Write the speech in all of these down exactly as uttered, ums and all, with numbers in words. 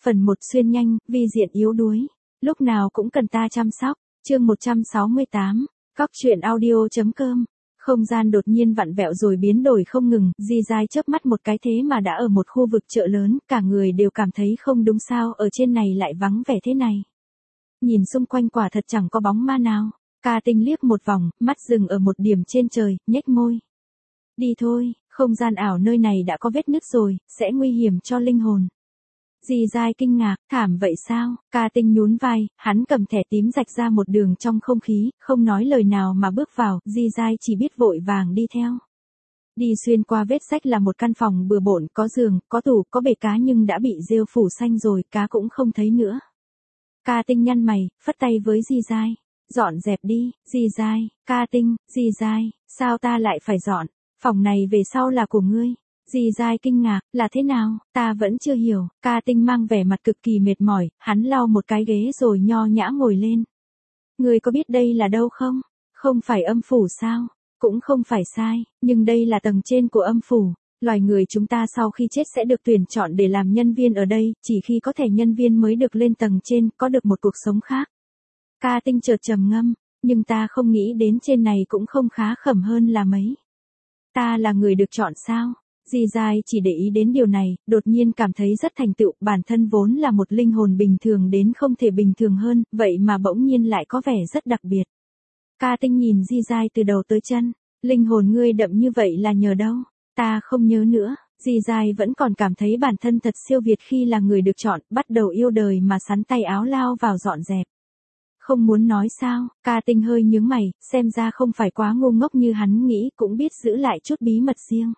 Phần một xuyên nhanh, vi diện yếu đuối. Lúc nào cũng cần ta chăm sóc. Chương một trăm sáu mươi tám. Cóc truyện audio.com. Không gian đột nhiên vặn vẹo rồi biến đổi không ngừng, Di Giai chớp mắt một cái thế mà đã ở một khu vực chợ lớn, cả người đều cảm thấy không đúng sao ở trên này lại vắng vẻ thế này. Nhìn xung quanh quả thật chẳng có bóng ma nào. Ca Tinh liếc một vòng, mắt dừng ở một điểm trên trời, nhếch môi. Đi thôi, không gian ảo nơi này đã có vết nứt rồi, sẽ nguy hiểm cho linh hồn. Di Giai kinh ngạc, thảm vậy sao? Ca Tinh nhún vai, hắn cầm thẻ tím rạch ra một đường trong không khí, không nói lời nào mà bước vào, Di Giai chỉ biết vội vàng đi theo. Đi xuyên qua vết rách là một căn phòng bừa bộn, có giường, có tủ, có bể cá nhưng đã bị rêu phủ xanh rồi, cá cũng không thấy nữa. Ca Tinh nhăn mày, phất tay với Di Giai. Dọn dẹp đi, Di Giai, Ca Tinh, Di Giai, sao ta lại phải dọn? Phòng này về sau là của ngươi. Di Giai kinh ngạc, là thế nào, ta vẫn chưa hiểu. Ca Tinh mang vẻ mặt cực kỳ mệt mỏi, hắn lau một cái ghế rồi nho nhã ngồi lên. Ngươi có biết đây là đâu không? Không phải âm phủ sao? Cũng không phải sai, nhưng đây là tầng trên của âm phủ. Loài người chúng ta sau khi chết sẽ được tuyển chọn để làm nhân viên ở đây, chỉ khi có thẻ nhân viên mới được lên tầng trên, có được một cuộc sống khác. Ca Tinh chợt trầm ngâm, nhưng ta không nghĩ đến trên này cũng không khá khẩm hơn là mấy. Ta là người được chọn sao? Di Giai chỉ để ý đến điều này, đột nhiên cảm thấy rất thành tựu, bản thân vốn là một linh hồn bình thường đến không thể bình thường hơn, vậy mà bỗng nhiên lại có vẻ rất đặc biệt. Ca Tinh nhìn Di Giai từ đầu tới chân, linh hồn ngươi đậm như vậy là nhờ đâu? Ta không nhớ nữa. Di Giai vẫn còn cảm thấy bản thân thật siêu việt khi là người được chọn, bắt đầu yêu đời mà sắn tay áo lao vào dọn dẹp. Không muốn nói sao? Ca Tinh hơi nhướng mày, xem ra không phải quá ngu ngốc như hắn nghĩ, cũng biết giữ lại chút bí mật riêng.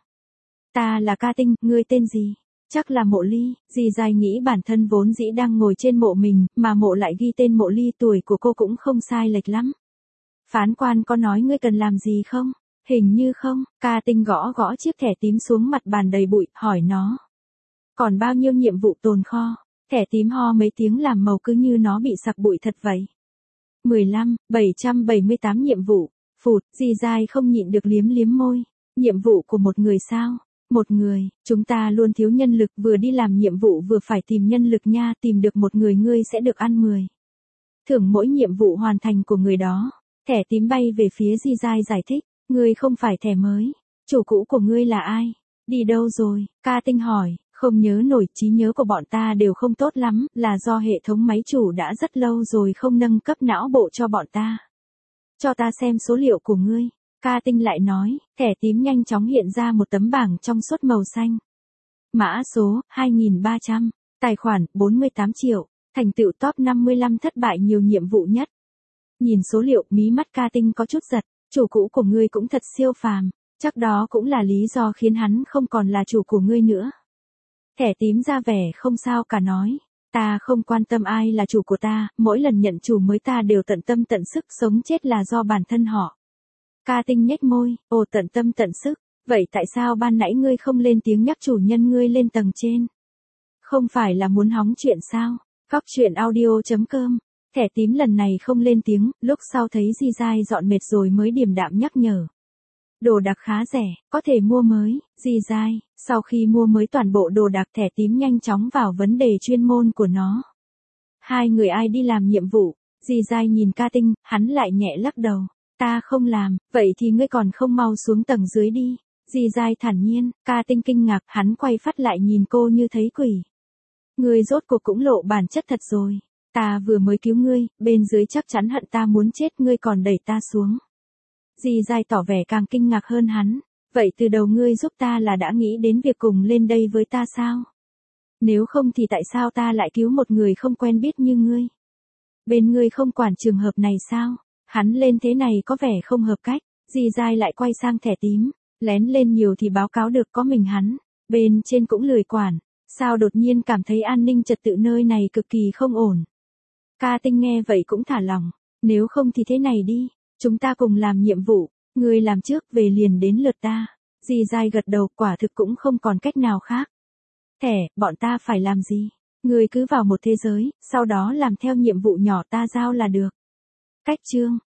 Ta là Ca Tinh, ngươi tên gì? Chắc là Mộ Ly. Di Giai nghĩ bản thân vốn dĩ đang ngồi trên mộ mình, mà mộ lại ghi tên Mộ Ly, tuổi của cô cũng không sai lệch lắm. Phán quan có nói ngươi cần làm gì không? Hình như không. Ca Tinh gõ gõ chiếc thẻ tím xuống mặt bàn đầy bụi, hỏi nó. Còn bao nhiêu nhiệm vụ tồn kho? Thẻ tím ho mấy tiếng làm màu cứ như nó bị sặc bụi thật vậy. mười lăm, bảy trăm bảy mươi tám nhiệm vụ. Phụt, Di Giai không nhịn được liếm liếm môi. Nhiệm vụ của một người sao? Một người, chúng ta luôn thiếu nhân lực, vừa đi làm nhiệm vụ vừa phải tìm nhân lực nha, tìm được một người ngươi sẽ được ăn mười. Thưởng mỗi nhiệm vụ hoàn thành của người đó. Thẻ tím bay về phía Di Giai giải thích, ngươi không phải thẻ mới. Chủ cũ của ngươi là ai? Đi đâu rồi? Ca Tinh hỏi, không nhớ nổi, trí nhớ của bọn ta đều không tốt lắm, là do hệ thống máy chủ đã rất lâu rồi không nâng cấp não bộ cho bọn ta. Cho ta xem số liệu của ngươi. Ca Tinh lại nói, thẻ tím nhanh chóng hiện ra một tấm bảng trong suốt màu xanh. Mã số, hai nghìn ba trăm, tài khoản, bốn mươi tám triệu, thành tựu top năm mươi lăm thất bại nhiều nhiệm vụ nhất. Nhìn số liệu, mí mắt Ca Tinh có chút giật, chủ cũ của ngươi cũng thật siêu phàm, chắc đó cũng là lý do khiến hắn không còn là chủ của ngươi nữa. Thẻ tím ra vẻ không sao cả nói, ta không quan tâm ai là chủ của ta, mỗi lần nhận chủ mới ta đều tận tâm tận sức, sống chết là do bản thân họ. Ca Tinh nhếch môi, ồ tận tâm tận sức, vậy tại sao ban nãy ngươi không lên tiếng nhắc chủ nhân ngươi lên tầng trên? Không phải là muốn hóng chuyện sao? Cóc truyện audio.com. Thẻ tím lần này không lên tiếng, lúc sau thấy Di Giai dọn mệt rồi mới điềm đạm nhắc nhở. Đồ đạc khá rẻ, có thể mua mới. Di Giai, sau khi mua mới toàn bộ đồ đạc, thẻ tím nhanh chóng vào vấn đề chuyên môn của nó. Hai người ai đi làm nhiệm vụ? Di Giai nhìn Ca Tinh, hắn lại nhẹ lắc đầu. Ta không làm, vậy thì ngươi còn không mau xuống tầng dưới đi. Di Giai thản nhiên. Ca Tinh kinh ngạc, hắn quay phát lại nhìn cô như thấy quỷ. Ngươi rốt cuộc cũng lộ bản chất thật rồi. Ta vừa mới cứu ngươi, bên dưới chắc chắn hận ta muốn chết, ngươi còn đẩy ta xuống. Di Giai tỏ vẻ càng kinh ngạc hơn hắn. Vậy từ đầu ngươi giúp ta là đã nghĩ đến việc cùng lên đây với ta sao? Nếu không thì tại sao ta lại cứu một người không quen biết như ngươi? Bên ngươi không quản trường hợp này sao? Hắn lên thế này có vẻ không hợp cách. Di Giai lại quay sang thẻ tím. Lén lên nhiều thì báo cáo được có mình hắn. Bên trên cũng lười quản. Sao đột nhiên cảm thấy an ninh trật tự nơi này cực kỳ không ổn. Ca Tinh nghe vậy cũng thả lỏng. Nếu không thì thế này đi. Chúng ta cùng làm nhiệm vụ. Ngươi làm trước, về liền đến lượt ta. Di Giai gật đầu, quả thực cũng không còn cách nào khác. Thẻ, bọn ta phải làm gì? Ngươi cứ vào một thế giới, sau đó làm theo nhiệm vụ nhỏ ta giao là được. Cách chương.